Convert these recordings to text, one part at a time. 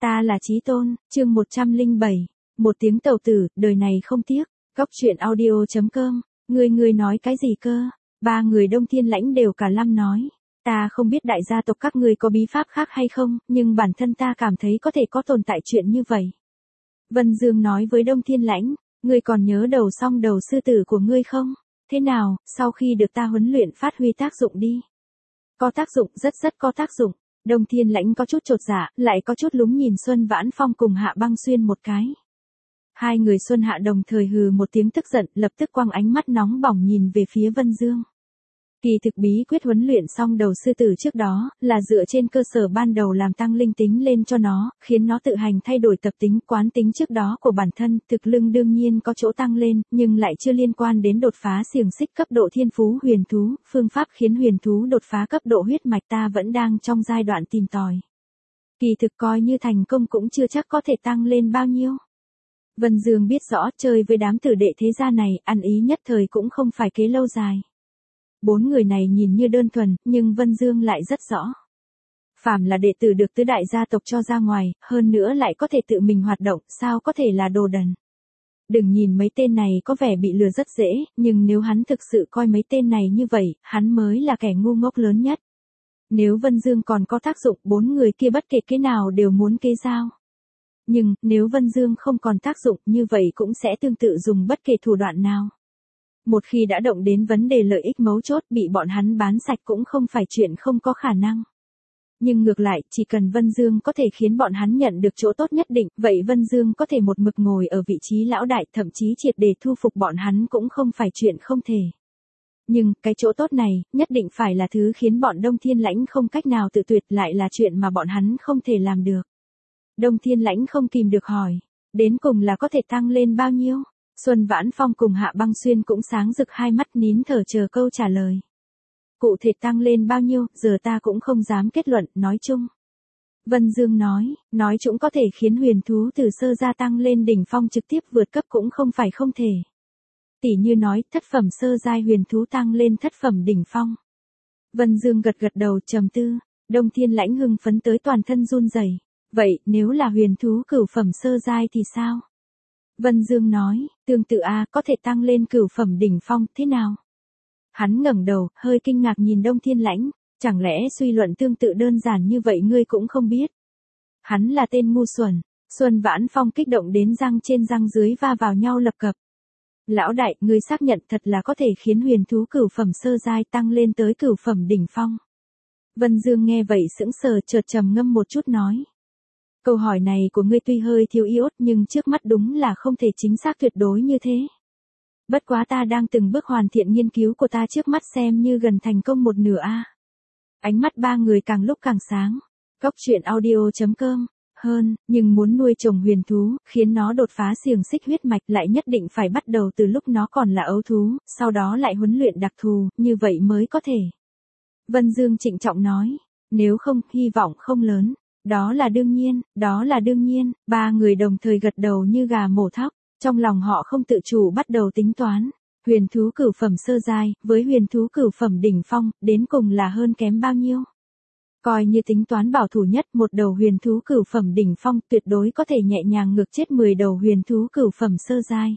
Ta là Chí Tôn, chương 107. Một tiếng tàu tử, đời này không tiếc. Góc truyện audio.com. Ngươi nói cái gì cơ? Ba người Đông Thiên Lãnh đều cả lâm nói. Ta không biết đại gia tộc các ngươi có bí pháp khác hay không, nhưng bản thân ta cảm thấy có thể có tồn tại chuyện như vậy. Vân Dương nói với Đông Thiên Lãnh, ngươi còn nhớ đầu song đầu sư tử của ngươi không? Thế nào, sau khi được ta huấn luyện phát huy tác dụng đi. Có tác dụng, rất có tác dụng. Đông Thiên Lãnh có chút chột dạ, lại có chút lúng nhìn Xuân Vãn Phong cùng Hạ Băng Xuyên một cái. Hai người Xuân Hạ đồng thời hừ một tiếng tức giận, lập tức quăng ánh mắt nóng bỏng nhìn về phía Vân Dương. Kỳ thực bí quyết huấn luyện xong đầu sư tử trước đó, là dựa trên cơ sở ban đầu làm tăng linh tính lên cho nó, khiến nó tự hành thay đổi tập tính quán tính trước đó của bản thân, thực lưng đương nhiên có chỗ tăng lên, nhưng lại chưa liên quan đến đột phá xiềng xích cấp độ thiên phú huyền thú, phương pháp khiến huyền thú đột phá cấp độ huyết mạch ta vẫn đang trong giai đoạn tìm tòi. Kỳ thực coi như thành công cũng chưa chắc có thể tăng lên bao nhiêu. Vân Dương biết rõ chơi với đám tử đệ thế gia này, ăn ý nhất thời cũng không phải kế lâu dài. Bốn người này nhìn như đơn thuần, nhưng Vân Dương lại rất rõ. Phàm là đệ tử được tứ đại gia tộc cho ra ngoài, hơn nữa lại có thể tự mình hoạt động, sao có thể là đồ đần. Đừng nhìn mấy tên này có vẻ bị lừa rất dễ, nhưng nếu hắn thực sự coi mấy tên này như vậy, hắn mới là kẻ ngu ngốc lớn nhất. Nếu Vân Dương còn có tác dụng, bốn người kia bất kể cái nào đều muốn kế giao. Nhưng, nếu Vân Dương không còn tác dụng, như vậy cũng sẽ tương tự dùng bất kể thủ đoạn nào. Một khi đã động đến vấn đề lợi ích mấu chốt, bị bọn hắn bán sạch cũng không phải chuyện không có khả năng. Nhưng ngược lại, chỉ cần Vân Dương có thể khiến bọn hắn nhận được chỗ tốt nhất định, vậy Vân Dương có thể một mực ngồi ở vị trí lão đại, thậm chí triệt để thu phục bọn hắn cũng không phải chuyện không thể. Nhưng, cái chỗ tốt này, nhất định phải là thứ khiến bọn Đông Thiên Lãnh không cách nào tự tuyệt, lại là chuyện mà bọn hắn không thể làm được. Đông Thiên Lãnh không kìm được hỏi, đến cùng là có thể tăng lên bao nhiêu? Xuân Vãn Phong cùng Hạ Băng Xuyên cũng sáng rực hai mắt nín thở chờ câu trả lời. Cụ thể tăng lên bao nhiêu, giờ ta cũng không dám kết luận, nói chung. Vân Dương nói chung có thể khiến huyền thú từ sơ gia tăng lên đỉnh phong trực tiếp vượt cấp cũng không phải không thể. Tỷ như nói, thất phẩm sơ giai huyền thú tăng lên thất phẩm đỉnh phong. Vân Dương gật đầu trầm tư, Đông Thiên Lãnh hưng phấn tới toàn thân run rẩy. Vậy, nếu là huyền thú cửu phẩm sơ giai thì sao? Vân Dương nói, tương tự có thể tăng lên cửu phẩm đỉnh phong, thế nào? Hắn ngẩng đầu, hơi kinh ngạc nhìn Đông Thiên Lãnh, chẳng lẽ suy luận tương tự đơn giản như vậy ngươi cũng không biết? Hắn là tên ngu xuẩn. Xuân Vãn Phong kích động đến răng trên răng dưới va vào nhau lập cập. Lão đại, ngươi xác nhận thật là có thể khiến huyền thú cửu phẩm sơ giai tăng lên tới cửu phẩm đỉnh phong. Vân Dương nghe vậy sững sờ, chợt trầm ngâm một chút nói. Câu hỏi này của ngươi tuy hơi thiếu iốt, nhưng trước mắt đúng là không thể chính xác tuyệt đối như thế. Bất quá ta đang từng bước hoàn thiện nghiên cứu của ta trước mắt xem như gần thành công một nửa Ánh mắt ba người càng lúc càng sáng. Góc truyện audio.com. Nhưng muốn nuôi trồng huyền thú, khiến nó đột phá xiềng xích huyết mạch lại nhất định phải bắt đầu từ lúc nó còn là ấu thú, sau đó lại huấn luyện đặc thù, như vậy mới có thể. Vân Dương trịnh trọng nói, nếu không, hy vọng không lớn. Đó là đương nhiên, ba người đồng thời gật đầu như gà mổ thóc, trong lòng họ không tự chủ bắt đầu tính toán. Huyền thú cửu phẩm sơ giai, với huyền thú cửu phẩm đỉnh phong, đến cùng là hơn kém bao nhiêu? Coi như tính toán bảo thủ nhất, một đầu huyền thú cửu phẩm đỉnh phong tuyệt đối có thể nhẹ nhàng ngược chết 10 đầu huyền thú cửu phẩm sơ giai.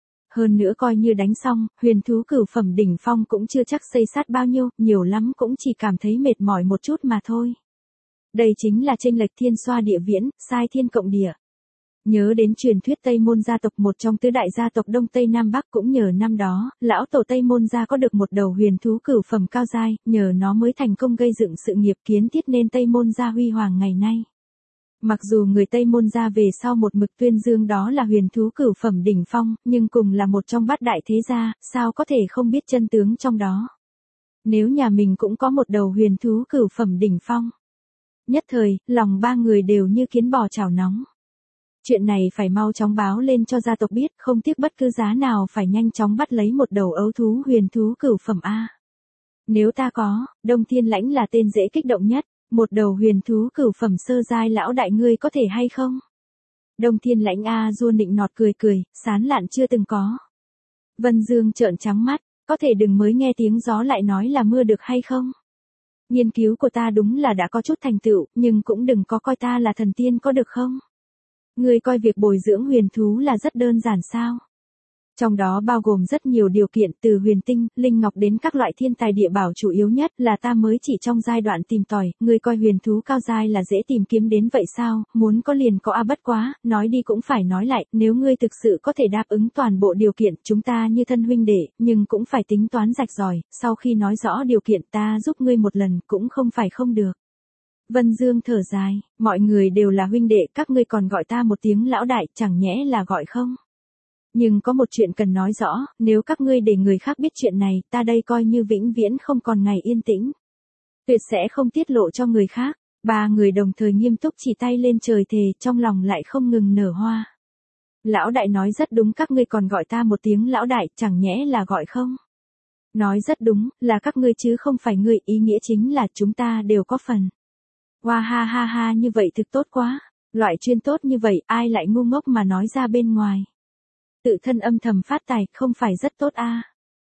Hơn nữa coi như đánh xong, huyền thú cửu phẩm đỉnh phong cũng chưa chắc xây sát bao nhiêu, nhiều lắm cũng chỉ cảm thấy mệt mỏi một chút mà thôi. Đây chính là chênh lệch thiên xoa địa viễn, sai thiên cộng địa. Nhớ đến truyền thuyết Tây Môn gia tộc, một trong tứ đại gia tộc Đông Tây Nam Bắc, cũng nhờ năm đó, lão tổ Tây Môn gia có được một đầu huyền thú cửu phẩm cao giai, nhờ nó mới thành công gây dựng sự nghiệp kiến thiết nên Tây Môn gia huy hoàng ngày nay. Mặc dù người Tây Môn gia về sau một mực tuyên dương đó là huyền thú cửu phẩm đỉnh phong, nhưng cùng là một trong bát đại thế gia, sao có thể không biết chân tướng trong đó. Nếu nhà mình cũng có một đầu huyền thú cửu phẩm đỉnh phong. Nhất thời, lòng ba người đều như kiến bò chảo nóng. Chuyện này phải mau chóng báo lên cho gia tộc biết, không tiếc bất cứ giá nào phải nhanh chóng bắt lấy một đầu ấu thú huyền thú cửu phẩm Nếu ta có, Đông Thiên Lãnh là tên dễ kích động nhất, một đầu huyền thú cửu phẩm sơ giai lão đại ngươi có thể hay không? Đông Thiên Lãnh Dua nịnh nọt cười, sán lạn chưa từng có. Vân Dương trợn trắng mắt, có thể đừng mới nghe tiếng gió lại nói là mưa được hay không? Nghiên cứu của ta đúng là đã có chút thành tựu, nhưng cũng đừng có coi ta là thần tiên có được không? Ngươi coi việc bồi dưỡng huyền thú là rất đơn giản sao? Trong đó bao gồm rất nhiều điều kiện từ huyền tinh, linh ngọc đến các loại thiên tài địa bảo, chủ yếu nhất là ta mới chỉ trong giai đoạn tìm tòi, ngươi coi huyền thú cao giai là dễ tìm kiếm đến vậy sao, muốn có liền có, bất quá, nói đi cũng phải nói lại, nếu ngươi thực sự có thể đáp ứng toàn bộ điều kiện, chúng ta như thân huynh đệ, nhưng cũng phải tính toán rạch ròi, sau khi nói rõ điều kiện ta giúp ngươi một lần, cũng không phải không được. Vân Dương thở dài, mọi người đều là huynh đệ, các ngươi còn gọi ta một tiếng lão đại, chẳng nhẽ là gọi không? Nhưng có một chuyện cần nói rõ, nếu các ngươi để người khác biết chuyện này, ta đây coi như vĩnh viễn không còn ngày yên tĩnh. Tuyệt sẽ không tiết lộ cho người khác. Ba người đồng thời nghiêm túc chỉ tay lên trời thề, trong lòng lại không ngừng nở hoa. Lão đại nói rất đúng, các ngươi còn gọi ta một tiếng lão đại, chẳng nhẽ là gọi không? Nói rất đúng, là các ngươi chứ không phải ngươi, ý nghĩa chính là chúng ta đều có phần. Hoa ha ha ha, như vậy thực tốt quá. Loại chuyên tốt như vậy, ai lại ngu ngốc mà nói ra bên ngoài. Tự thân âm thầm phát tài, không phải rất tốt a?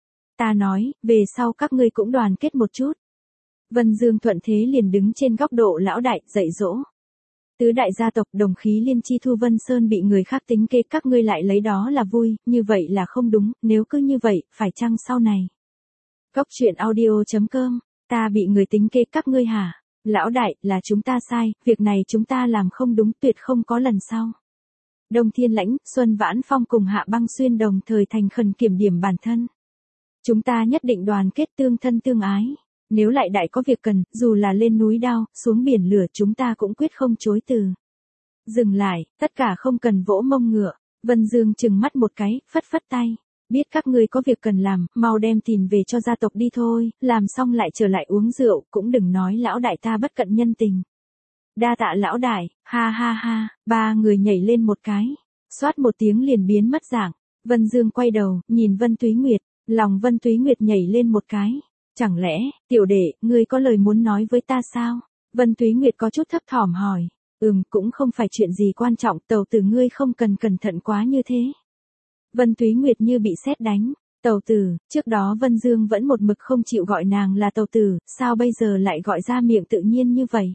Ta nói, về sau các ngươi cũng đoàn kết một chút. Vân Dương thuận thế liền đứng trên góc độ lão đại, dạy dỗ. Tứ đại gia tộc đồng khí liên chi Thu Vân Sơn bị người khác tính kế, các ngươi lại lấy đó là vui, như vậy là không đúng, nếu cứ như vậy, phải chăng sau này? Góc truyện audio.com, ta bị người tính kế các ngươi hả? Lão đại, là chúng ta sai, việc này chúng ta làm không đúng, tuyệt không có lần sau. Đông Thiên Lãnh, Xuân Vãn Phong cùng Hạ Băng Xuyên đồng thời thành khẩn kiểm điểm bản thân. Chúng ta nhất định đoàn kết tương thân tương ái. Nếu lại đại có việc cần, dù là lên núi đao, xuống biển lửa, chúng ta cũng quyết không chối từ. Dừng lại, tất cả không cần vỗ mông ngựa. Vân Dương chừng mắt một cái, phất phất tay. Biết các ngươi có việc cần làm, mau đem tiền về cho gia tộc đi thôi, làm xong lại trở lại uống rượu, cũng đừng nói lão đại ta bất cận nhân tình. Đa tạ lão đại, ha ha ha, ba người nhảy lên một cái, xoát một tiếng liền biến mất dạng. Vân Dương quay đầu, nhìn Vân Túy Nguyệt, lòng Vân Túy Nguyệt nhảy lên một cái. Chẳng lẽ, tiểu đệ, ngươi có lời muốn nói với ta sao? Vân Túy Nguyệt có chút thấp thỏm hỏi. Cũng không phải chuyện gì quan trọng, tàu tử ngươi không cần cẩn thận quá như thế. Vân Túy Nguyệt như bị sét đánh. Tàu tử, trước đó Vân Dương vẫn một mực không chịu gọi nàng là tàu tử, sao bây giờ lại gọi ra miệng tự nhiên như vậy?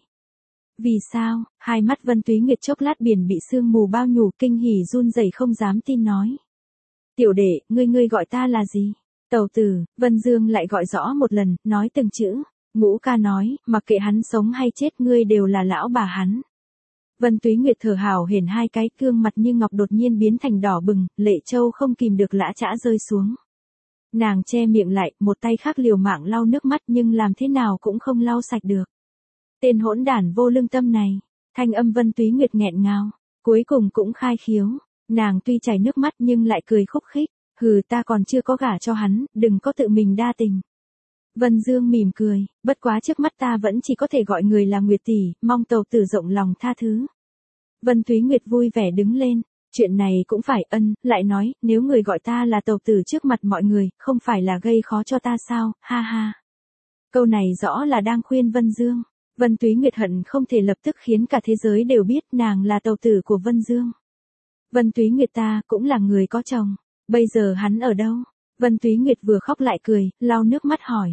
Vì sao? Hai mắt Vân Túy Nguyệt chốc lát biển bị sương mù bao nhủ, kinh hỉ run rẩy không dám tin nói. Tiểu đệ, ngươi gọi ta là gì? Tàu tử, Vân Dương lại gọi rõ một lần, nói từng chữ. Ngũ ca nói, mặc kệ hắn sống hay chết, ngươi đều là lão bà hắn. Vân Túy Nguyệt thở hào hển hai cái, gương mặt như ngọc đột nhiên biến thành đỏ bừng, lệ châu không kìm được lã chã rơi xuống. Nàng che miệng lại, một tay khác liều mạng lau nước mắt, nhưng làm thế nào cũng không lau sạch được. Tên hỗn đản vô lương tâm này. Thanh âm Vân Túy Nguyệt nghẹn ngào, cuối cùng cũng khai khiếu. Nàng tuy chảy nước mắt nhưng lại cười khúc khích. Hừ, ta còn chưa có gả cho hắn, đừng có tự mình đa tình. Vân Dương mỉm cười, bất quá trước mắt ta vẫn chỉ có thể gọi người là Nguyệt tỷ, mong tàu tử rộng lòng tha thứ. Vân Túy Nguyệt vui vẻ đứng lên, chuyện này cũng phải lại nói, nếu người gọi ta là tàu tử trước mặt mọi người, không phải là gây khó cho ta sao, ha ha. Câu này rõ là đang khuyên Vân Dương. Vân Túy Nguyệt hận không thể lập tức khiến cả thế giới đều biết nàng là tàu tử của Vân Dương. Vân Túy Nguyệt ta cũng là người có chồng, bây giờ hắn ở đâu? Vân Túy Nguyệt vừa khóc lại cười, lau nước mắt hỏi.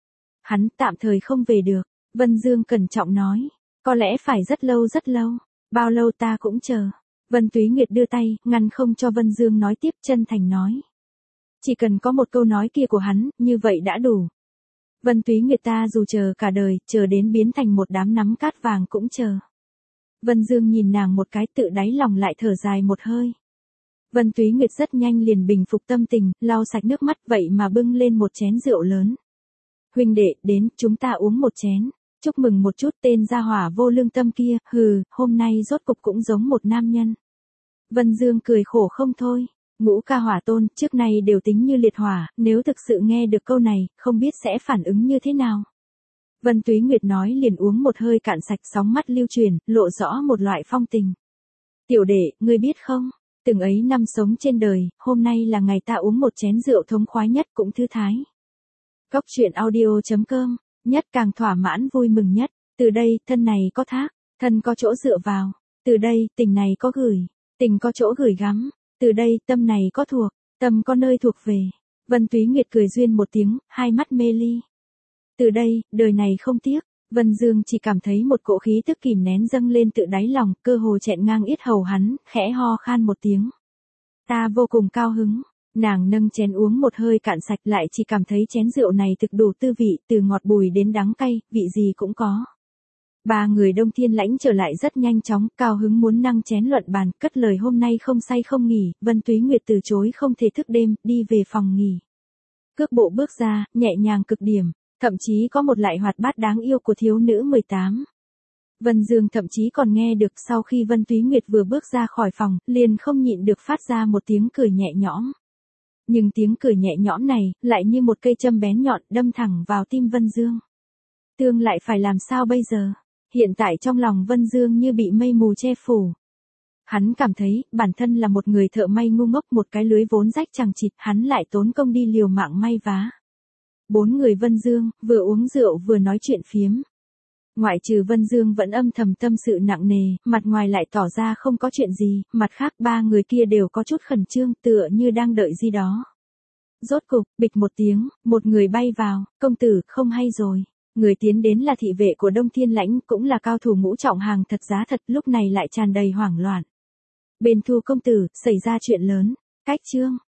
Hắn tạm thời không về được, Vân Dương cẩn trọng nói, có lẽ phải rất lâu, bao lâu ta cũng chờ. Vân Túy Nguyệt đưa tay, ngăn không cho Vân Dương nói tiếp, chân thành nói. Chỉ cần có một câu nói kia của hắn, như vậy đã đủ. Vân Túy Nguyệt ta dù chờ cả đời, chờ đến biến thành một đám nắm cát vàng cũng chờ. Vân Dương nhìn nàng một cái, tự đáy lòng lại thở dài một hơi. Vân Túy Nguyệt rất nhanh liền bình phục tâm tình, lau sạch nước mắt, vậy mà bưng lên một chén rượu lớn. Huynh đệ, đến, chúng ta uống một chén. Chúc mừng một chút, tên gia hỏa vô lương tâm kia, hôm nay rốt cục cũng giống một nam nhân. Vân Dương cười khổ không thôi. Ngũ ca hỏa tôn, trước nay đều tính như liệt hỏa, nếu thực sự nghe được câu này, không biết sẽ phản ứng như thế nào. Vân Túy Nguyệt nói liền uống một hơi cạn sạch, sóng mắt lưu truyền, lộ rõ một loại phong tình. Tiểu đệ, ngươi biết không, từng ấy năm sống trên đời, hôm nay là ngày ta uống một chén rượu thống khoái nhất, cũng thư thái. Góc truyện audio.com, nhất càng thỏa mãn vui mừng nhất, từ đây, thân này có thác, thân có chỗ dựa vào, từ đây, tình này có gửi, tình có chỗ gửi gắm, từ đây, tâm này có thuộc, tâm có nơi thuộc về. Vân Túy Nguyệt cười duyên một tiếng, hai mắt mê ly. Từ đây, đời này không tiếc. Vân Dương chỉ cảm thấy một cỗ khí tức kìm nén dâng lên tự đáy lòng, cơ hồ chẹn ngang yết hầu hắn, khẽ ho khan một tiếng. Ta vô cùng cao hứng. Nàng nâng chén uống một hơi cạn sạch, lại chỉ cảm thấy chén rượu này thực đủ tư vị, từ ngọt bùi đến đắng cay, vị gì cũng có. Ba người Đông Thiên Lãnh trở lại rất nhanh chóng, cao hứng muốn nâng chén luận bàn, cất lời hôm nay không say không nghỉ, Vân Túy Nguyệt từ chối không thể thức đêm, đi về phòng nghỉ. Cước bộ bước ra, nhẹ nhàng cực điểm, thậm chí có một lại hoạt bát đáng yêu của thiếu nữ 18. Vân Dương thậm chí còn nghe được sau khi Vân Túy Nguyệt vừa bước ra khỏi phòng, liền không nhịn được phát ra một tiếng cười nhẹ nhõm. Nhưng tiếng cười nhẹ nhõm này, lại như một cây châm bén nhọn đâm thẳng vào tim Vân Dương. Tương lại phải làm sao bây giờ? Hiện tại trong lòng Vân Dương như bị mây mù che phủ. Hắn cảm thấy, bản thân là một người thợ may ngu ngốc, một cái lưới vốn rách chằng chịt, hắn lại tốn công đi liều mạng may vá. Bốn người Vân Dương, vừa uống rượu vừa nói chuyện phiếm. Ngoại trừ Vân Dương vẫn âm thầm tâm sự nặng nề, mặt ngoài lại tỏ ra không có chuyện gì, mặt khác ba người kia đều có chút khẩn trương, tựa như đang đợi gì đó. Rốt cục, bịch một tiếng, một người bay vào, công tử, không hay rồi. Người tiến đến là thị vệ của Đông Thiên Lãnh, cũng là cao thủ ngũ trọng hàng thật giá thật, lúc này lại tràn đầy hoảng loạn. Bên Thu công tử, xảy ra chuyện lớn. Cách chương